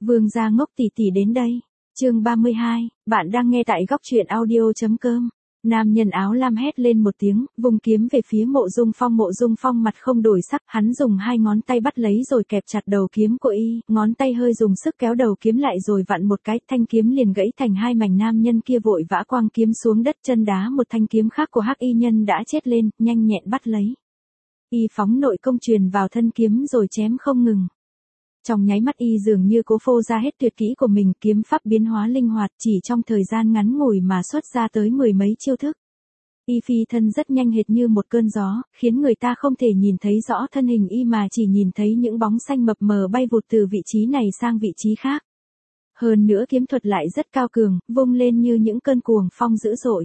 Vương gia ngốc tỷ tỷ đến đây. Chương 32, bạn đang nghe tại góc truyện audio.com. Nam nhân áo lam hét lên một tiếng, vùng kiếm về phía Mộ Dung Phong mặt không đổi sắc, hắn dùng hai ngón tay bắt lấy rồi kẹp chặt đầu kiếm của y, ngón tay hơi dùng sức kéo đầu kiếm lại rồi vặn một cái, thanh kiếm liền gãy thành hai mảnh. Nam nhân kia vội vã quăng kiếm xuống đất, chân đá một thanh kiếm khác của hắc y nhân đã chết lên, nhanh nhẹn bắt lấy. Y phóng nội công truyền vào thân kiếm rồi chém không ngừng. Trong nháy mắt y dường như cố phô ra hết tuyệt kỹ của mình, kiếm pháp biến hóa linh hoạt, chỉ trong thời gian ngắn ngủi mà xuất ra tới mười mấy chiêu thức. Y phi thân rất nhanh hệt như một cơn gió, khiến người ta không thể nhìn thấy rõ thân hình y mà chỉ nhìn thấy những bóng xanh mập mờ bay vụt từ vị trí này sang vị trí khác. Hơn nữa kiếm thuật lại rất cao cường, vung lên như những cơn cuồng phong dữ dội.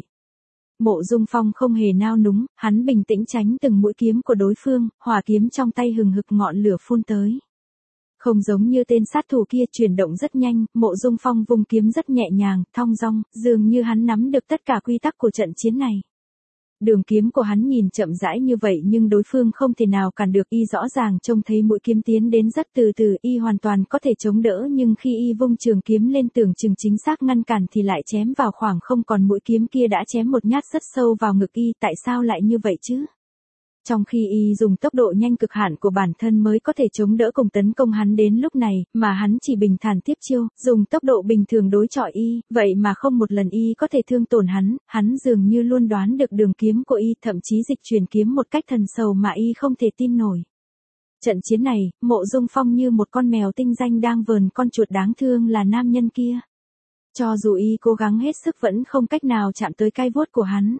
Mộ Dung Phong không hề nao núng, hắn bình tĩnh tránh từng mũi kiếm của đối phương, hỏa kiếm trong tay hừng hực ngọn lửa phun tới. Không giống như tên sát thủ kia chuyển động rất nhanh, Mộ Dung Phong vung kiếm rất nhẹ nhàng, thong dong, dường như hắn nắm được tất cả quy tắc của trận chiến này. Đường kiếm của hắn nhìn chậm rãi như vậy nhưng đối phương không thể nào cản được, y rõ ràng trông thấy mũi kiếm tiến đến rất từ từ, y hoàn toàn có thể chống đỡ nhưng khi y vung trường kiếm lên tưởng chừng chính xác ngăn cản thì lại chém vào khoảng không, còn mũi kiếm kia đã chém một nhát rất sâu vào ngực y, tại sao lại như vậy chứ? Trong khi y dùng tốc độ nhanh cực hạn của bản thân mới có thể chống đỡ cùng tấn công hắn đến lúc này, mà hắn chỉ bình thản tiếp chiêu, dùng tốc độ bình thường đối chọi y, vậy mà không một lần y có thể thương tổn hắn dường như luôn đoán được đường kiếm của y, thậm chí dịch chuyển kiếm một cách thần sầu mà y không thể tin nổi. Trận chiến này, Mộ Dung Phong như một con mèo tinh danh đang vờn con chuột đáng thương là nam nhân kia. Cho dù y cố gắng hết sức vẫn không cách nào chạm tới cái vuốt của hắn.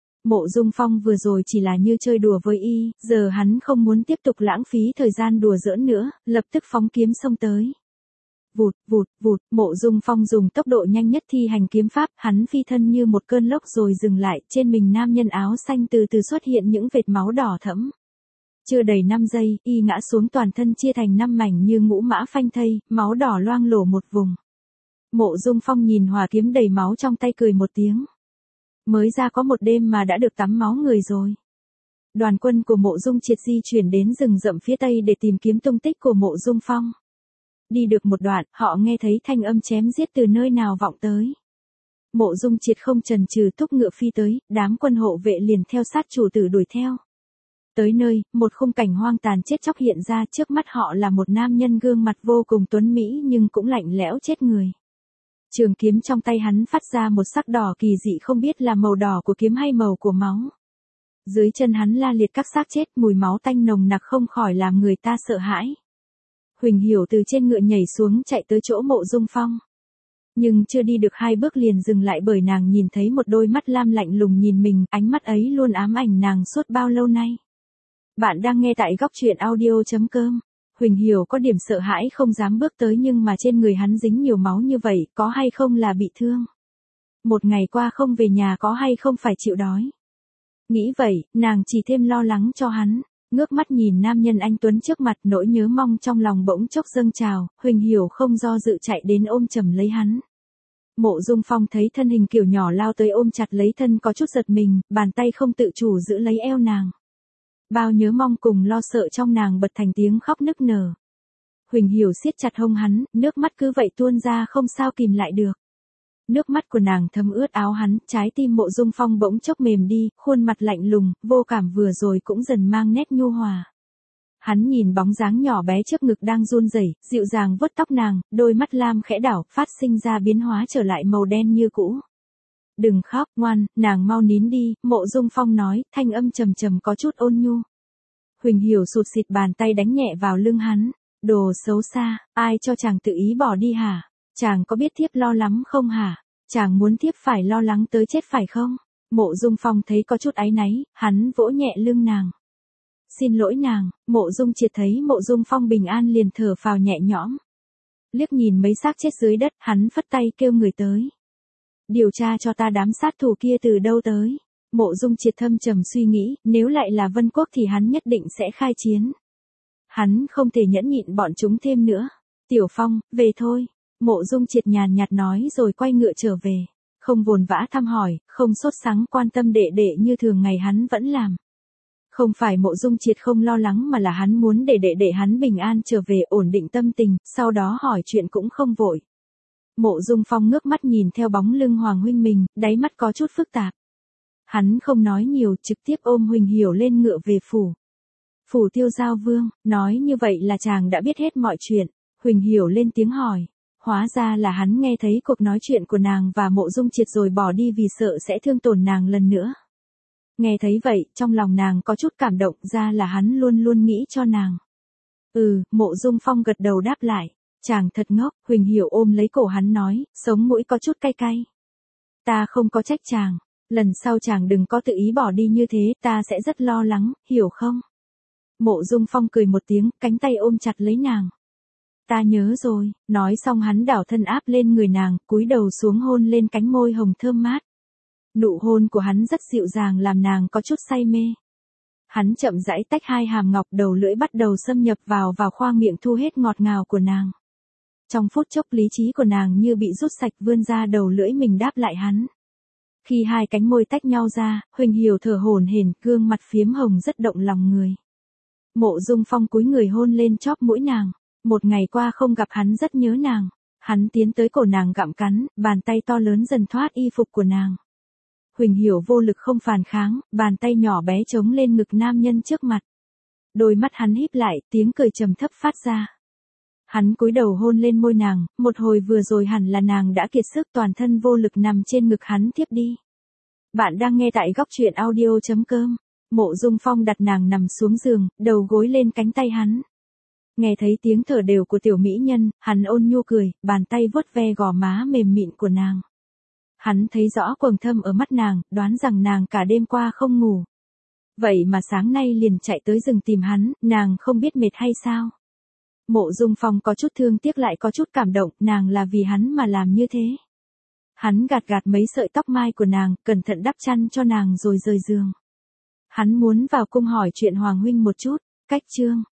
Mộ Dung Phong vừa rồi chỉ là như chơi đùa với y, giờ hắn không muốn tiếp tục lãng phí thời gian đùa giỡn nữa, lập tức phóng kiếm xông tới. Vụt, vụt, vụt, Mộ Dung Phong dùng tốc độ nhanh nhất thi hành kiếm pháp, hắn phi thân như một cơn lốc rồi dừng lại, trên mình nam nhân áo xanh từ từ xuất hiện những vệt máu đỏ thẫm. Chưa đầy 5 giây, y ngã xuống, toàn thân chia thành 5 mảnh như ngũ mã phanh thây, máu đỏ loang lổ một vùng. Mộ Dung Phong nhìn hỏa kiếm đầy máu trong tay cười một tiếng. Mới ra có một đêm mà đã được tắm máu người rồi. Đoàn quân của Mộ Dung Triệt di chuyển đến rừng rậm phía tây để tìm kiếm tung tích của Mộ Dung Phong. Đi được một đoạn, họ nghe thấy thanh âm chém giết từ nơi nào vọng tới. Mộ Dung Triệt không chần chừ thúc ngựa phi tới, đám quân hộ vệ liền theo sát chủ tử đuổi theo. Tới nơi, một khung cảnh hoang tàn chết chóc hiện ra, trước mắt họ là một nam nhân gương mặt vô cùng tuấn mỹ nhưng cũng lạnh lẽo chết người. Trường kiếm trong tay hắn phát ra một sắc đỏ kỳ dị, không biết là màu đỏ của kiếm hay màu của máu. Dưới chân hắn la liệt các xác chết, mùi máu tanh nồng nặc không khỏi làm người ta sợ hãi. Huỳnh Hiểu từ trên ngựa nhảy xuống chạy tới chỗ Mộ Dung Phong. Nhưng chưa đi được 2 bước liền dừng lại bởi nàng nhìn thấy một đôi mắt lam lạnh lùng nhìn mình, ánh mắt ấy luôn ám ảnh nàng suốt bao lâu nay. Bạn đang nghe tại góc truyện audio.com. Huỳnh Hiểu có điểm sợ hãi không dám bước tới, nhưng mà trên người hắn dính nhiều máu như vậy, có hay không là bị thương? Một ngày qua không về nhà có hay không phải chịu đói? Nghĩ vậy, nàng chỉ thêm lo lắng cho hắn, ngước mắt nhìn nam nhân anh tuấn trước mặt, nỗi nhớ mong trong lòng bỗng chốc dâng trào, Huỳnh Hiểu không do dự chạy đến ôm chầm lấy hắn. Mộ Dung Phong thấy thân hình kiểu nhỏ lao tới ôm chặt lấy thân có chút giật mình, bàn tay không tự chủ giữ lấy eo nàng. Bao nhớ mong cùng lo sợ trong nàng bật thành tiếng khóc nức nở. Huỳnh Hiểu siết chặt hông hắn, nước mắt cứ vậy tuôn ra không sao kìm lại được. Nước mắt của nàng thấm ướt áo hắn, trái tim Mộ Dung Phong bỗng chốc mềm đi, khuôn mặt lạnh lùng, vô cảm vừa rồi cũng dần mang nét nhu hòa. Hắn nhìn bóng dáng nhỏ bé trước ngực đang run rẩy, dịu dàng vuốt tóc nàng, đôi mắt lam khẽ đảo, phát sinh ra biến hóa trở lại màu đen như cũ. Đừng khóc, ngoan, nàng mau nín đi, Mộ Dung Phong nói, thanh âm trầm trầm có chút ôn nhu. Huỳnh Hiểu sụt sịt bàn tay đánh nhẹ vào lưng hắn. Đồ xấu xa, ai cho chàng tự ý bỏ đi hả? Chàng có biết thiếp lo lắm không hả? Chàng muốn thiếp phải lo lắng tới chết phải không? Mộ Dung Phong thấy có chút áy náy, hắn vỗ nhẹ lưng nàng. Xin lỗi nàng. Mộ Dung Triệt thấy Mộ Dung Phong bình an liền thở phào nhẹ nhõm. Liếc nhìn mấy xác chết dưới đất, hắn phất tay kêu người tới. Điều tra cho ta đám sát thủ kia từ đâu tới. Mộ Dung Triệt thâm trầm suy nghĩ, nếu lại là Vân Quốc thì hắn nhất định sẽ khai chiến. Hắn không thể nhẫn nhịn bọn chúng thêm nữa. Tiểu Phong, về thôi. Mộ Dung Triệt nhàn nhạt nói rồi quay ngựa trở về. Không vồn vã thăm hỏi, không sốt sắng quan tâm đệ đệ như thường ngày hắn vẫn làm. Không phải Mộ Dung Triệt không lo lắng mà là hắn muốn để đệ đệ hắn bình an trở về ổn định tâm tình, sau đó hỏi chuyện cũng không vội. Mộ Dung Phong ngước mắt nhìn theo bóng lưng Hoàng huynh mình, đáy mắt có chút phức tạp. Hắn không nói nhiều, trực tiếp ôm Huỳnh Hiểu lên ngựa về phủ. Phủ Tiêu Giao Vương, nói như vậy là chàng đã biết hết mọi chuyện. Huỳnh Hiểu lên tiếng hỏi. Hóa ra là hắn nghe thấy cuộc nói chuyện của nàng và Mộ Dung Triệt rồi bỏ đi vì sợ sẽ thương tổn nàng lần nữa. Nghe thấy vậy, trong lòng nàng có chút cảm động, ra là hắn luôn luôn nghĩ cho nàng. Mộ Dung Phong gật đầu đáp lại. Chàng thật ngốc, Huỳnh Hiểu ôm lấy cổ hắn nói, sống mũi có chút cay cay. Ta không có trách chàng. Lần sau chàng đừng có tự ý bỏ đi như thế, ta sẽ rất lo lắng, hiểu không? Mộ Dung Phong cười một tiếng, cánh tay ôm chặt lấy nàng. Ta nhớ rồi, nói xong hắn đảo thân áp lên người nàng, cúi đầu xuống hôn lên cánh môi hồng thơm mát. Nụ hôn của hắn rất dịu dàng làm nàng có chút say mê. Hắn chậm rãi tách hai hàm ngọc, đầu lưỡi bắt đầu xâm nhập vào khoang miệng thu hết ngọt ngào của nàng. Trong phút chốc lý trí của nàng như bị rút sạch, vươn ra đầu lưỡi mình đáp lại hắn. Khi hai cánh môi tách nhau ra, Huỳnh Hiểu thở hổn hển, gương mặt phiếm hồng rất động lòng người. Mộ Dung Phong cúi người hôn lên chóp mũi nàng. Một ngày qua không gặp hắn rất nhớ nàng. Hắn tiến tới cổ nàng gặm cắn, bàn tay to lớn dần thoát y phục của nàng. Huỳnh Hiểu vô lực không phản kháng, bàn tay nhỏ bé chống lên ngực nam nhân trước mặt. Đôi mắt hắn híp lại, tiếng cười trầm thấp phát ra. Hắn cúi đầu hôn lên môi nàng, một hồi vừa rồi hẳn là nàng đã kiệt sức, toàn thân vô lực nằm trên ngực hắn thiếp đi. Bạn đang nghe tại góc truyện audio.com. Mộ Dung Phong đặt nàng nằm xuống giường, đầu gối lên cánh tay hắn. Nghe thấy tiếng thở đều của tiểu mỹ nhân, hắn ôn nhu cười, bàn tay vuốt ve gò má mềm mịn của nàng. Hắn thấy rõ quầng thâm ở mắt nàng, đoán rằng nàng cả đêm qua không ngủ. Vậy mà sáng nay liền chạy tới rừng tìm hắn, nàng không biết mệt hay sao? Mộ Dung Phong có chút thương tiếc lại có chút cảm động, nàng là vì hắn mà làm như thế. Hắn gạt mấy sợi tóc mai của nàng, cẩn thận đắp chăn cho nàng rồi rời giường. Hắn muốn vào cung hỏi chuyện Hoàng huynh một chút. Cách chương